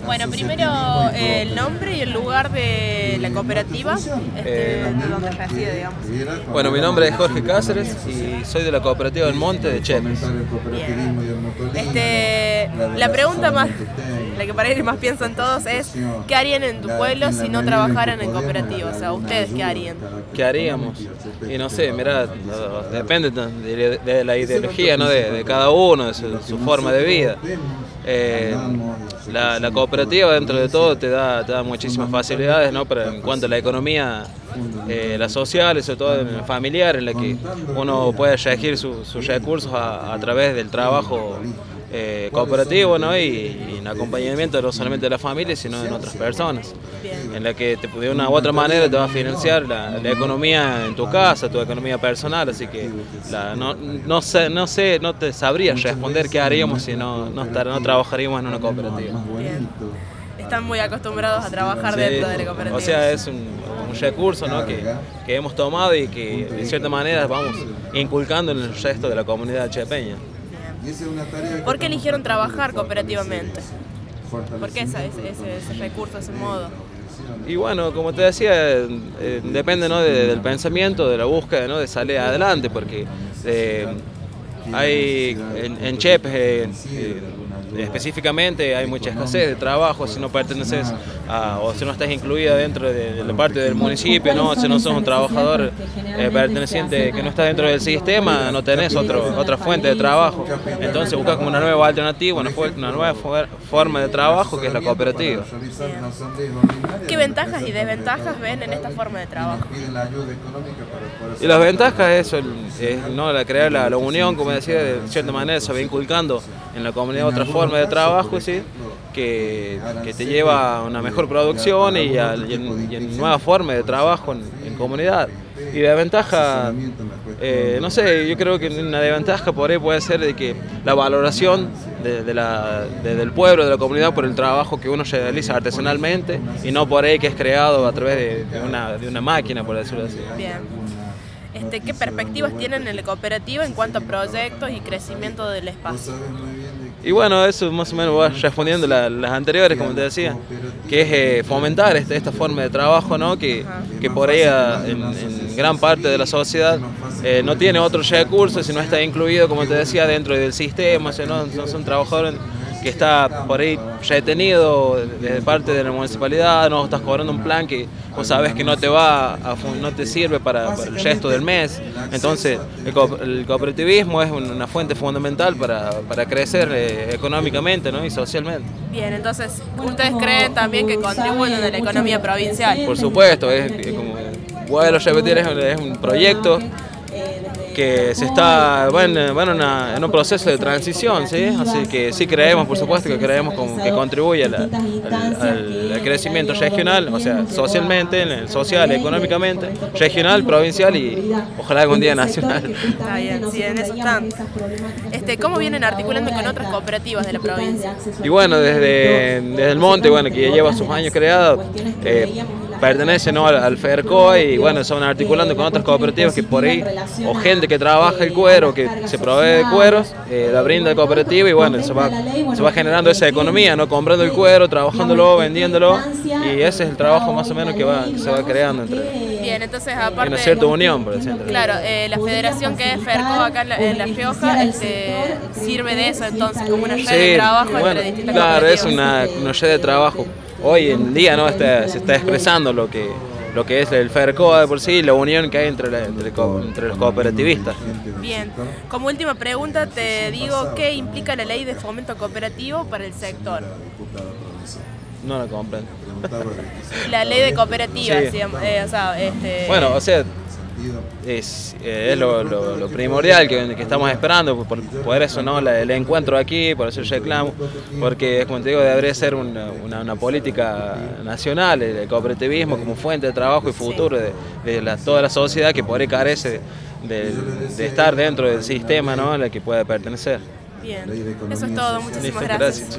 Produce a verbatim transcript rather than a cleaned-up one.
Bueno, primero eh, el nombre y el lugar de la cooperativa, este, Eh, donde reside, digamos. Bueno, mi nombre es Jorge Cáceres y soy de la cooperativa del Monte de Chepes. Bien. Este, la pregunta más, la que para ir más piensan todos es, ¿qué harían en tu pueblo si no trabajaran en cooperativa? O sea, ¿ustedes qué harían? ¿Qué haríamos? Y no sé, mira, no, depende de, de la ideología, ¿no? de, de cada uno, de su, su forma de vida. Eh, la, la cooperativa dentro de todo te da, te da muchísimas facilidades, ¿no? Pero en cuanto a la economía, eh, la social, sobre todo en la familiar, en la que uno puede elegir su, sus recursos a, a través del trabajo eh, cooperativo, ¿no? y, y en acompañamiento no solamente de la familia, sino de otras personas, en la que te, de una u otra manera te va a financiar la, la economía en tu casa, tu economía personal, así que la, no, no, sé, no sé, no te sabría responder qué haríamos si no, no, estar, no trabajaríamos en una cooperativa. Bien. Están muy acostumbrados a trabajar Sí, dentro de la cooperativa. o sea, es un, un recurso, ¿no? que, que hemos tomado y que de cierta manera vamos inculcando en el resto de la comunidad chepeña. ¿Por qué eligieron trabajar cooperativamente? ¿Por qué ese, ese, ese recurso, ese modo? Y bueno, como te decía, eh, depende, ¿no? de, del pensamiento, de la búsqueda, ¿no? de salir adelante, porque eh, hay en, en Chepes eh, eh, específicamente hay mucha escasez de trabajo si no perteneces a, o si no estás incluida dentro de, de la parte del municipio, ¿no? Si no sos un trabajador eh, perteneciente que no está dentro del sistema, no tenés otro, otra fuente de trabajo. Entonces buscas como una nueva alternativa, una, una nueva forma de trabajo que es la cooperativa. ¿Qué ventajas y desventajas ven en esta forma de trabajo? Y las ventajas es, eso, es ¿no? la crear la, la unión, como decía, de cierta manera se va inculcando en la comunidad otra forma de trabajo, ¿sí? que, que te lleva a una mejor producción y a, y en, y en nueva forma de trabajo en, en comunidad. Y de ventaja, eh, no sé, yo creo que una desventaja por ahí puede ser de que la valoración de, de la, de, del pueblo, de la comunidad por el trabajo que uno realiza artesanalmente y no por ahí que es creado a través de, de, una, de una máquina, por decirlo así. Bien. Este, ¿Qué perspectivas tienen en la cooperativa en cuanto a proyectos y crecimiento del espacio? Y bueno, eso más o menos va respondiendo a las anteriores, como te decía, que es eh, fomentar esta, esta forma de trabajo, ¿no? que, que por ahí en, en gran parte de la sociedad eh, no tiene otros recursos y no está incluido, como te decía, dentro del sistema, o sea, no, no son trabajadores que está por ahí retenido desde parte de la municipalidad, no estás cobrando un plan que vos sabes que no te va a, no te sirve para, para el resto del mes. Entonces el, co el cooperativismo es una fuente fundamental para, para crecer eh, económicamente, ¿no? y socialmente. Bien, entonces ustedes creen también que contribuyen a la economía provincial. Por supuesto, es, es como vuelvo a repetir, es, es un proyecto que se está bueno, bueno una, en un proceso de transición, ¿sí? Así que sí creemos, por supuesto que creemos como que contribuye a la, al, al, al crecimiento regional, o sea, socialmente, social, económicamente, regional, provincial y ojalá algún día nacional. Está bien, sí, en eso están. Este, ¿Cómo vienen articulando con otras cooperativas de la provincia? Y bueno, desde, desde el Monte, bueno, que ya lleva sus años creado, eh, pertenece, ¿no? al, al FEDERCOA y bueno, se van articulando con otras cooperativas que por ahí, o gente que trabaja el cuero, que se provee de cueros, eh, la brinda la cooperativa y bueno, se va, se va generando esa economía, ¿no? Comprando el cuero, trabajándolo, vendiéndolo y ese es el trabajo más o menos que, va, que se va creando entre... Bien, entonces aparte... Hay una cierta unión, por decirlo. Claro, eh, la federación que es FEDERCOA acá en La, en la Rioja este, sirve de eso entonces, como una red sí, de trabajo bueno, entre distintas claro, es cooperativas. una, una red de trabajo. Hoy en día, ¿no? Está, se está expresando lo que, lo que es el FEDERCOA de por sí, la unión que hay entre, la, entre, entre los cooperativistas. Bien, como última pregunta te digo, ¿qué implica la ley de fomento cooperativo para el sector? No lo comprendo. La ley de cooperativas, Sí. digamos, eh, o sea, este... Bueno, o sea, es, eh, es lo, lo, lo primordial que, que estamos esperando, por, por eso no la, el encuentro aquí, por eso el reclamo, porque como te digo, debería ser una, una, una política nacional, el, el cooperativismo como fuente de trabajo y futuro de, de la, toda la sociedad que por ahí carece de, de, de estar dentro del sistema, ¿no? al que puede pertenecer. Bien, eso es todo, muchísimas Listo, gracias. gracias.